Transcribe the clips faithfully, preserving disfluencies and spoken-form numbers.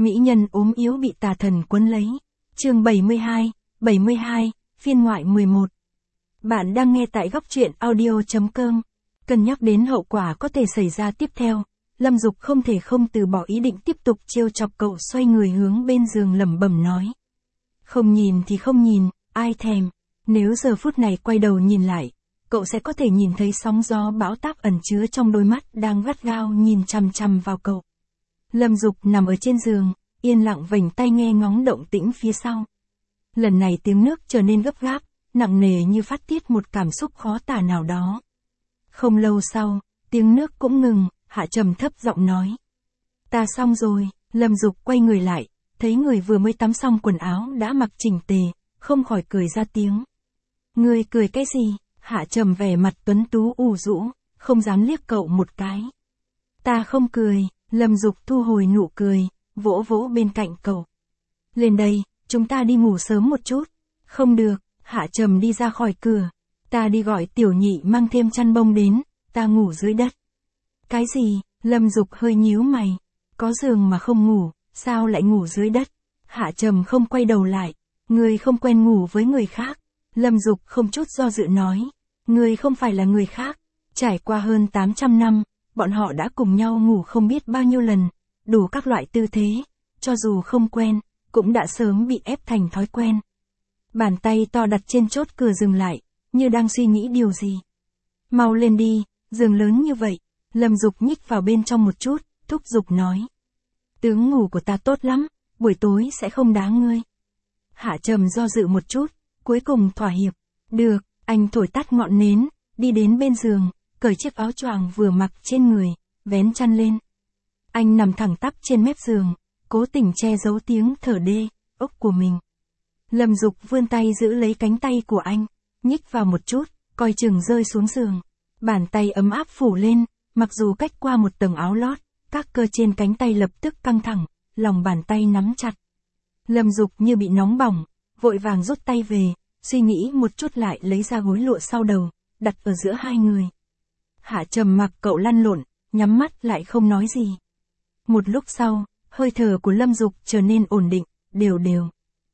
Mỹ nhân ốm yếu bị tà thần quấn lấy. Chương bảy mươi hai, bảy mươi hai, phiên ngoại mười một. Bạn đang nghe tại góc truyện audio chấm com. Cân nhắc đến hậu quả có thể xảy ra tiếp theo, Lâm Dục không thể không từ bỏ ý định tiếp tục trêu chọc cậu, xoay người hướng bên giường lẩm bẩm nói. Không nhìn thì không nhìn, ai thèm. Nếu giờ phút này quay đầu nhìn lại, cậu sẽ có thể nhìn thấy sóng gió bão táp ẩn chứa trong đôi mắt đang gắt gao nhìn chằm chằm vào cậu. Lâm Dục nằm ở trên giường, yên lặng vểnh tay nghe ngóng động tĩnh phía sau. Lần này tiếng nước trở nên gấp gáp, nặng nề như phát tiết một cảm xúc khó tả nào đó. Không lâu sau, tiếng nước cũng ngừng, Hạ trầm thấp giọng nói. Ta xong rồi. Lâm Dục quay người lại, thấy người vừa mới tắm xong quần áo đã mặc chỉnh tề, không khỏi cười ra tiếng. Ngươi cười cái gì? Hạ trầm vẻ mặt tuấn tú ủ rũ, không dám liếc cậu một cái. Ta không cười. Lâm Dục thu hồi nụ cười, vỗ vỗ bên cạnh cậu. Lên đây, chúng ta đi ngủ sớm một chút. Không được. Hạ trầm đi ra khỏi cửa. Ta đi gọi tiểu nhị mang thêm chăn bông đến, ta ngủ dưới đất. Cái gì? Lâm Dục hơi nhíu mày. Có giường mà không ngủ, sao lại ngủ dưới đất? Hạ trầm không quay đầu lại. Ngươi không quen ngủ với người khác. Lâm Dục không chút do dự nói. Ngươi không phải là người khác. Trải qua hơn tám trăm năm, bọn họ đã cùng nhau ngủ không biết bao nhiêu lần, đủ các loại tư thế, cho dù không quen, cũng đã sớm bị ép thành thói quen. Bàn tay to đặt trên chốt cửa dừng lại, như đang suy nghĩ điều gì. Mau lên đi, giường lớn như vậy. Lâm Dục nhích vào bên trong một chút, thúc giục nói. Tướng ngủ của ta tốt lắm, buổi tối sẽ không đá ngươi. Hạ trầm do dự một chút, cuối cùng thỏa hiệp. Được, anh thổi tắt ngọn nến, đi đến bên giường, cởi chiếc áo choàng vừa mặc trên người, vén chăn lên. Anh nằm thẳng tắp trên mép giường, cố tình che giấu tiếng thở đê, ốc của mình. Lâm Dục vươn tay giữ lấy cánh tay của anh, nhích vào một chút, coi chừng rơi xuống giường. Bàn tay ấm áp phủ lên, mặc dù cách qua một tầng áo lót, các cơ trên cánh tay lập tức căng thẳng, lòng bàn tay nắm chặt. Lâm Dục như bị nóng bỏng, vội vàng rút tay về, suy nghĩ một chút lại lấy ra gối lụa sau đầu, đặt ở giữa hai người. Hạ trầm mặc cậu lăn lộn, nhắm mắt lại không nói gì. Một lúc sau, hơi thở của Lâm Dục trở nên ổn định, đều đều.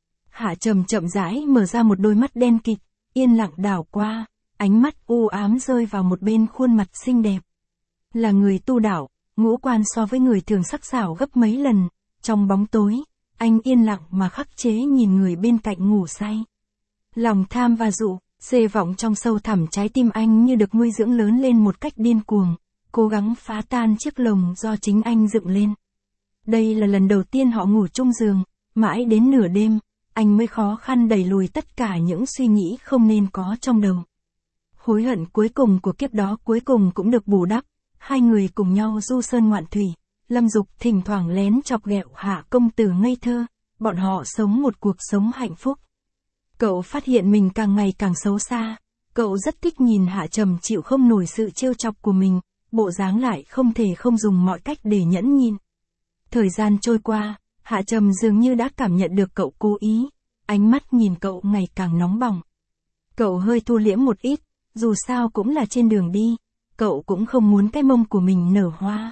Hạ trầm chậm rãi mở ra một đôi mắt đen kịt, yên lặng đảo qua, ánh mắt u ám rơi vào một bên khuôn mặt xinh đẹp. Là người tu đạo, ngũ quan so với người thường sắc sảo gấp mấy lần, trong bóng tối, anh yên lặng mà khắc chế nhìn người bên cạnh ngủ say. Lòng tham và dụ, xê vọng trong sâu thẳm trái tim anh như được nuôi dưỡng lớn lên một cách điên cuồng, cố gắng phá tan chiếc lồng do chính anh dựng lên. Đây là lần đầu tiên họ ngủ chung giường, mãi đến nửa đêm, anh mới khó khăn đẩy lùi tất cả những suy nghĩ không nên có trong đầu. Hối hận cuối cùng của kiếp đó cuối cùng cũng được bù đắp, hai người cùng nhau du sơn ngoạn thủy, Lâm Dục thỉnh thoảng lén chọc ghẹo Hạ công tử ngây thơ, bọn họ sống một cuộc sống hạnh phúc. Cậu phát hiện mình càng ngày càng xấu xa, cậu rất thích nhìn Hạ trầm chịu không nổi sự trêu chọc của mình, bộ dáng lại không thể không dùng mọi cách để nhẫn nhịn. Thời gian trôi qua, Hạ trầm dường như đã cảm nhận được cậu cố ý, ánh mắt nhìn cậu ngày càng nóng bỏng. Cậu hơi thu liễm một ít, dù sao cũng là trên đường đi, cậu cũng không muốn cái mông của mình nở hoa.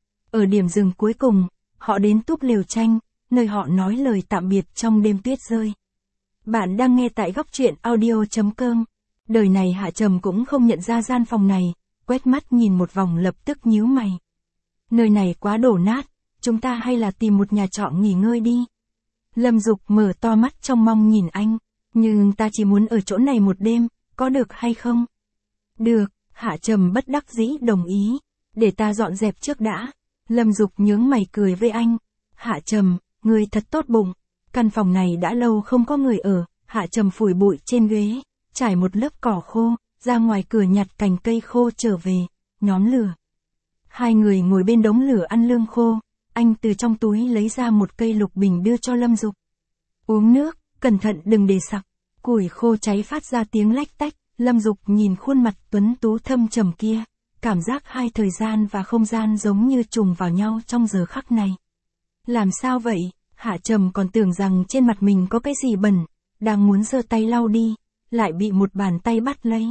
Ở điểm dừng cuối cùng, họ đến túp lều tranh, nơi họ nói lời tạm biệt trong đêm tuyết rơi. Bạn đang nghe tại góc truyện audio chấm com. Đời này Hạ trầm cũng không nhận ra gian phòng này, quét mắt nhìn một vòng lập tức nhíu mày. Nơi này quá đổ nát, chúng ta hay là tìm một nhà trọ nghỉ ngơi đi. Lâm Dục mở to mắt trong mong nhìn anh, nhưng ta chỉ muốn ở chỗ này một đêm, có được hay không? Được, Hạ trầm bất đắc dĩ đồng ý, để ta dọn dẹp trước đã. Lâm Dục nhướng mày cười với anh. Hạ trầm, ngươi thật tốt bụng. Căn phòng này đã lâu không có người ở, Hạ trầm phủi bụi trên ghế, trải một lớp cỏ khô, ra ngoài cửa nhặt cành cây khô trở về, nhóm lửa. Hai người ngồi bên đống lửa ăn lương khô, anh từ trong túi lấy ra một cây lục bình đưa cho Lâm Dục. Uống nước, cẩn thận đừng để sặc. Củi khô cháy phát ra tiếng lách tách, Lâm Dục nhìn khuôn mặt tuấn tú thâm trầm kia, cảm giác hai thời gian và không gian giống như trùng vào nhau trong giờ khắc này. Làm sao vậy? Hạ trầm còn tưởng rằng trên mặt mình có cái gì bẩn, đang muốn giơ tay lau đi, lại bị một bàn tay bắt lấy.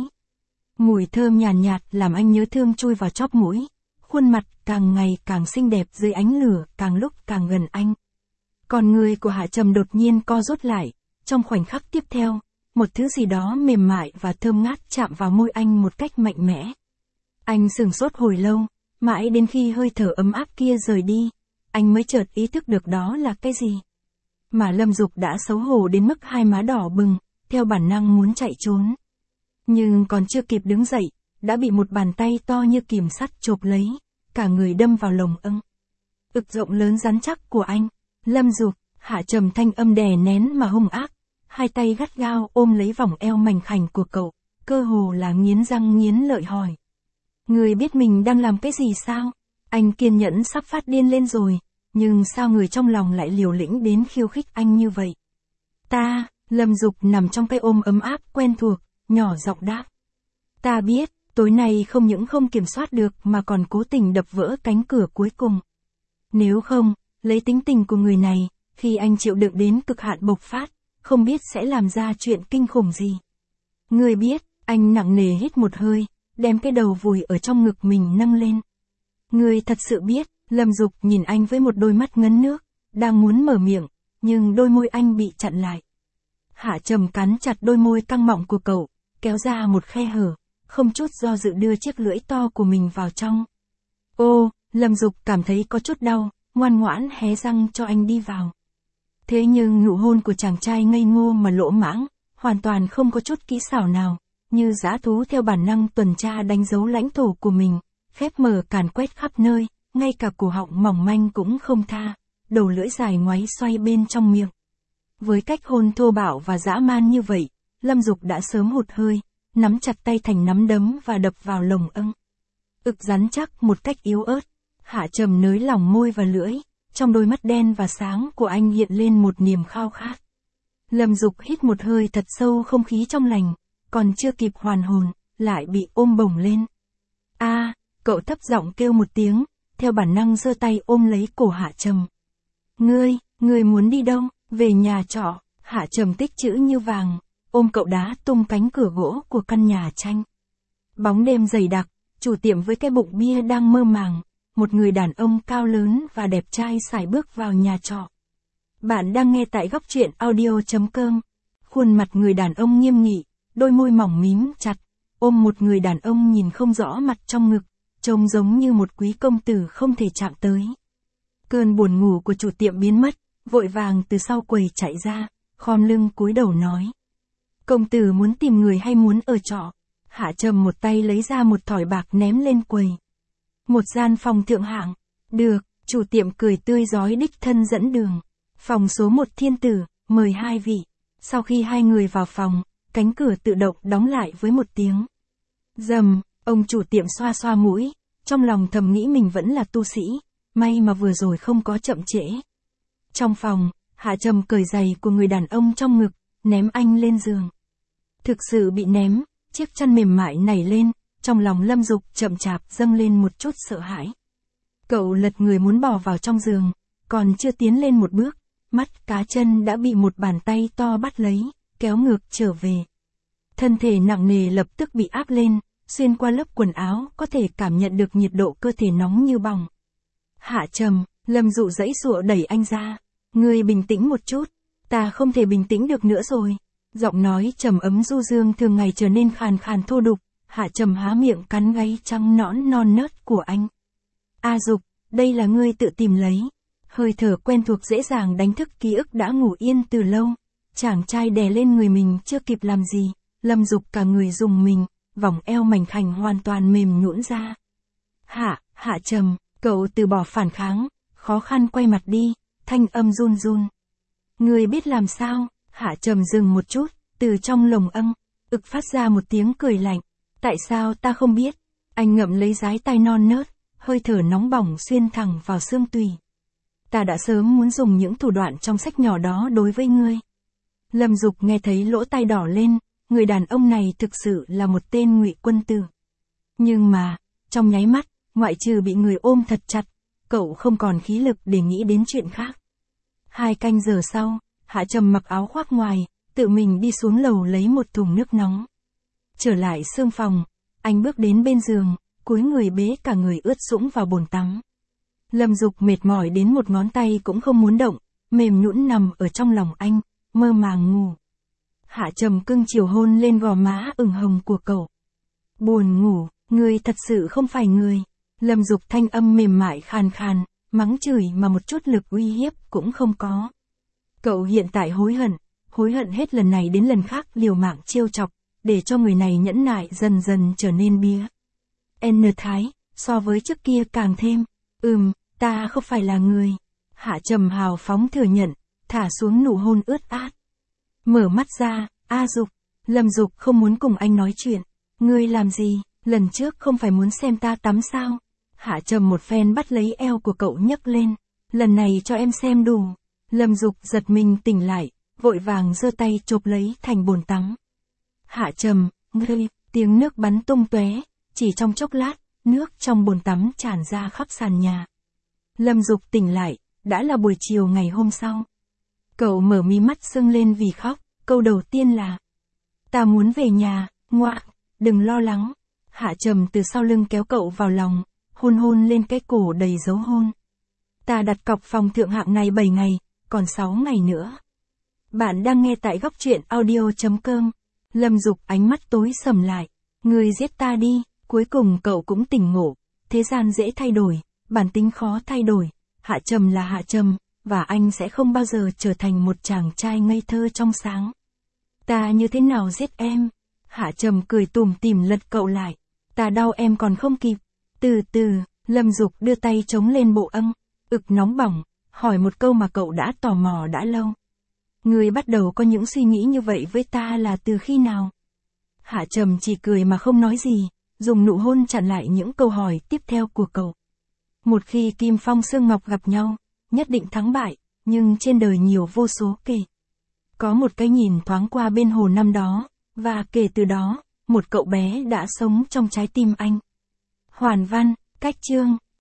Mùi thơm nhàn nhạt, nhạt làm anh nhớ thương chui vào chóp mũi, khuôn mặt càng ngày càng xinh đẹp dưới ánh lửa càng lúc càng gần anh. Còn người của Hạ Trầm đột nhiên co rút lại, trong khoảnh khắc tiếp theo, một thứ gì đó mềm mại và thơm ngát chạm vào môi anh một cách mạnh mẽ. Anh sửng sốt hồi lâu, mãi đến khi hơi thở ấm áp kia rời đi, anh mới chợt ý thức được đó là cái gì. Mà Lâm Dục đã xấu hổ đến mức hai má đỏ bừng, theo bản năng muốn chạy trốn. Nhưng còn chưa kịp đứng dậy, đã bị một bàn tay to như kìm sắt chộp lấy, cả người đâm vào lồng ưng. Ực rộng lớn rắn chắc của anh. Lâm Dục, Hạ Trầm thanh âm đè nén mà hung ác, hai tay gắt gao ôm lấy vòng eo mảnh khảnh của cậu, cơ hồ là nghiến răng nghiến lợi hỏi. Người biết mình đang làm cái gì sao? Anh kiên nhẫn sắp phát điên lên rồi, nhưng sao người trong lòng lại liều lĩnh đến khiêu khích anh như vậy? Ta, Lâm Dục nằm trong cái ôm ấm áp quen thuộc, nhỏ giọng đáp. Ta biết, tối nay không những không kiểm soát được mà còn cố tình đập vỡ cánh cửa cuối cùng. Nếu không, lấy tính tình của người này, khi anh chịu đựng đến cực hạn bộc phát, không biết sẽ làm ra chuyện kinh khủng gì. Người biết, anh nặng nề hít một hơi, đem cái đầu vùi ở trong ngực mình nâng lên. Người thật sự biết, Lâm Dục nhìn anh với một đôi mắt ngấn nước, đang muốn mở miệng, nhưng đôi môi anh bị chặn lại. Hạ Trầm cắn chặt đôi môi căng mọng của cậu, kéo ra một khe hở, không chút do dự đưa chiếc lưỡi to của mình vào trong. Ô, Lâm Dục cảm thấy có chút đau, ngoan ngoãn hé răng cho anh đi vào. Thế nhưng nụ hôn của chàng trai ngây ngô mà lỗ mãng, hoàn toàn không có chút kỹ xảo nào, như dã thú theo bản năng tuần tra đánh dấu lãnh thổ của mình, khép mở càn quét khắp nơi, ngay cả cổ họng mỏng manh cũng không tha, đầu lưỡi dài ngoáy xoay bên trong miệng. Với cách hôn thô bạo và dã man như vậy, Lâm Dục đã sớm hụt hơi, nắm chặt tay thành nắm đấm và đập vào lồng ưng. Ực rắn chắc một cách yếu ớt, Hạ Trầm nới lỏng môi và lưỡi, trong đôi mắt đen và sáng của anh hiện lên một niềm khao khát. Lâm Dục hít một hơi thật sâu không khí trong lành, còn chưa kịp hoàn hồn, lại bị ôm bổng lên. A, cậu thấp giọng kêu một tiếng, theo bản năng giơ tay ôm lấy cổ Hạ Trầm. Ngươi, ngươi muốn đi đâu? Về nhà trọ. Hạ Trầm tích chữ như vàng, ôm cậu đá tung cánh cửa gỗ của căn nhà tranh. Bóng đêm dày đặc, chủ tiệm với cái bụng bia đang mơ màng, một người đàn ông cao lớn và đẹp trai sải bước vào nhà trọ. Bạn đang nghe tại góc truyện audio chấm com. Khuôn mặt người đàn ông nghiêm nghị, đôi môi mỏng mím chặt, ôm một người đàn ông nhìn không rõ mặt trong ngực, trông giống như một quý công tử không thể chạm tới. Cơn buồn ngủ của chủ tiệm biến mất, vội vàng từ sau quầy chạy ra, khom lưng cúi đầu nói. Công tử muốn tìm người hay muốn ở trọ? Hạ Trầm một tay lấy ra một thỏi bạc ném lên quầy. Một gian phòng thượng hạng. Được, chủ tiệm cười tươi rói đích thân dẫn đường. Phòng số một thiên tử, mời hai vị. Sau khi hai người vào phòng, cánh cửa tự động đóng lại với một tiếng. Rầm, ông chủ tiệm xoa xoa mũi, trong lòng thầm nghĩ mình vẫn là tu sĩ, may mà vừa rồi không có chậm trễ. Trong phòng, Hạ Trầm cởi giày của người đàn ông trong ngực, ném anh lên giường. Thực sự bị ném, chiếc chăn mềm mại nảy lên, trong lòng Lâm Dục chậm chạp dâng lên một chút sợ hãi. Cậu lật người muốn bò vào trong giường, còn chưa tiến lên một bước, mắt cá chân đã bị một bàn tay to bắt lấy, kéo ngược trở về. Thân thể nặng nề lập tức bị áp lên, xuyên qua lớp quần áo có thể cảm nhận được nhiệt độ cơ thể nóng như bỏng. Hạ Trầm, Lâm Dụ giãy giụa đẩy anh ra. Ngươi bình tĩnh một chút, ta không thể bình tĩnh được nữa rồi. Giọng nói trầm ấm du dương thường ngày trở nên khàn khàn thô đục, Hạ Trầm há miệng cắn gáy trắng nõn non nớt của anh. A Dục, đây là ngươi tự tìm lấy. Hơi thở quen thuộc dễ dàng đánh thức ký ức đã ngủ yên từ lâu. Chàng trai đè lên người mình chưa kịp làm gì, Lâm Dục cả người rùng mình, vòng eo mảnh khảnh hoàn toàn mềm nhũn ra. Hạ, Hạ Trầm, cậu từ bỏ phản kháng, khó khăn quay mặt đi, thanh âm run run. Ngươi biết làm sao? Hạ Trầm dừng một chút, từ trong lồng ưng, ực phát ra một tiếng cười lạnh. Tại sao ta không biết? Anh ngậm lấy dái tai non nớt, hơi thở nóng bỏng xuyên thẳng vào xương tủy. Ta đã sớm muốn dùng những thủ đoạn trong sách nhỏ đó đối với ngươi. Lâm Dục nghe thấy lỗ tai đỏ lên, người đàn ông này thực sự là một tên ngụy quân tử. Nhưng mà, trong nháy mắt, ngoại trừ bị người ôm thật chặt, cậu không còn khí lực để nghĩ đến chuyện khác. Hai canh giờ sau, Hạ Trầm mặc áo khoác ngoài, tự mình đi xuống lầu lấy một thùng nước nóng. Trở lại sương phòng, anh bước đến bên giường, cúi người bế cả người ướt sũng vào bồn tắm. Lâm Dục mệt mỏi đến một ngón tay cũng không muốn động, mềm nhũn nằm ở trong lòng anh, mơ màng ngủ. Hạ Trầm cưng chiều hôn lên gò má ửng hồng của cậu. Buồn ngủ, ngươi thật sự không phải người. Lâm Dục thanh âm mềm mại khàn khàn, mắng chửi mà một chút lực uy hiếp cũng không có. Cậu hiện tại hối hận, hối hận hết lần này đến lần khác liều mạng trêu chọc, để cho người này nhẫn nại dần dần trở nên bía. N Thái, so với trước kia càng thêm, ừm, ta không phải là người. Hạ Trầm hào phóng thừa nhận, thả xuống nụ hôn ướt át. Mở mắt ra, A Dục, Lâm Dục không muốn cùng anh nói chuyện. Ngươi làm gì, lần trước không phải muốn xem ta tắm sao? Hạ Trầm một phen bắt lấy eo của cậu nhấc lên. Lần này cho em xem đủ. Lâm Dục giật mình tỉnh lại, vội vàng giơ tay chộp lấy thành bồn tắm. Hạ Trầm, ngươi, tiếng nước bắn tung tóe, chỉ trong chốc lát, nước trong bồn tắm tràn ra khắp sàn nhà. Lâm Dục tỉnh lại, đã là buổi chiều ngày hôm sau. Cậu mở mí mắt sưng lên vì khóc, câu đầu tiên là: ta muốn về nhà, ngoạ, đừng lo lắng. Hạ Trầm từ sau lưng kéo cậu vào lòng, hôn hôn lên cái cổ đầy dấu hôn. Ta đặt cọc phòng thượng hạng này bảy ngày, còn sáu ngày nữa. Bạn đang nghe tại góc truyện audio chấm com. Lâm Dục ánh mắt tối sầm lại. Ngươi giết ta đi, cuối cùng cậu cũng tỉnh ngộ. Thế gian dễ thay đổi, bản tính khó thay đổi. Hạ Trầm là Hạ Trầm, và anh sẽ không bao giờ trở thành một chàng trai ngây thơ trong sáng. Ta như thế nào giết em? Hạ Trầm cười tủm tỉm lật cậu lại. Ta đau em còn không kịp. Từ từ, Lâm Dục đưa tay chống lên bộ âng, ực nóng bỏng, hỏi một câu mà cậu đã tò mò đã lâu. Ngươi bắt đầu có những suy nghĩ như vậy với ta là từ khi nào? Hạ Trầm chỉ cười mà không nói gì, dùng nụ hôn chặn lại những câu hỏi tiếp theo của cậu. Một khi Kim Phong Sương Ngọc gặp nhau, nhất định thắng bại, nhưng trên đời nhiều vô số kể. Có một cái nhìn thoáng qua bên hồ năm đó, và kể từ đó, một cậu bé đã sống trong trái tim anh. Hoàn văn, cách chương.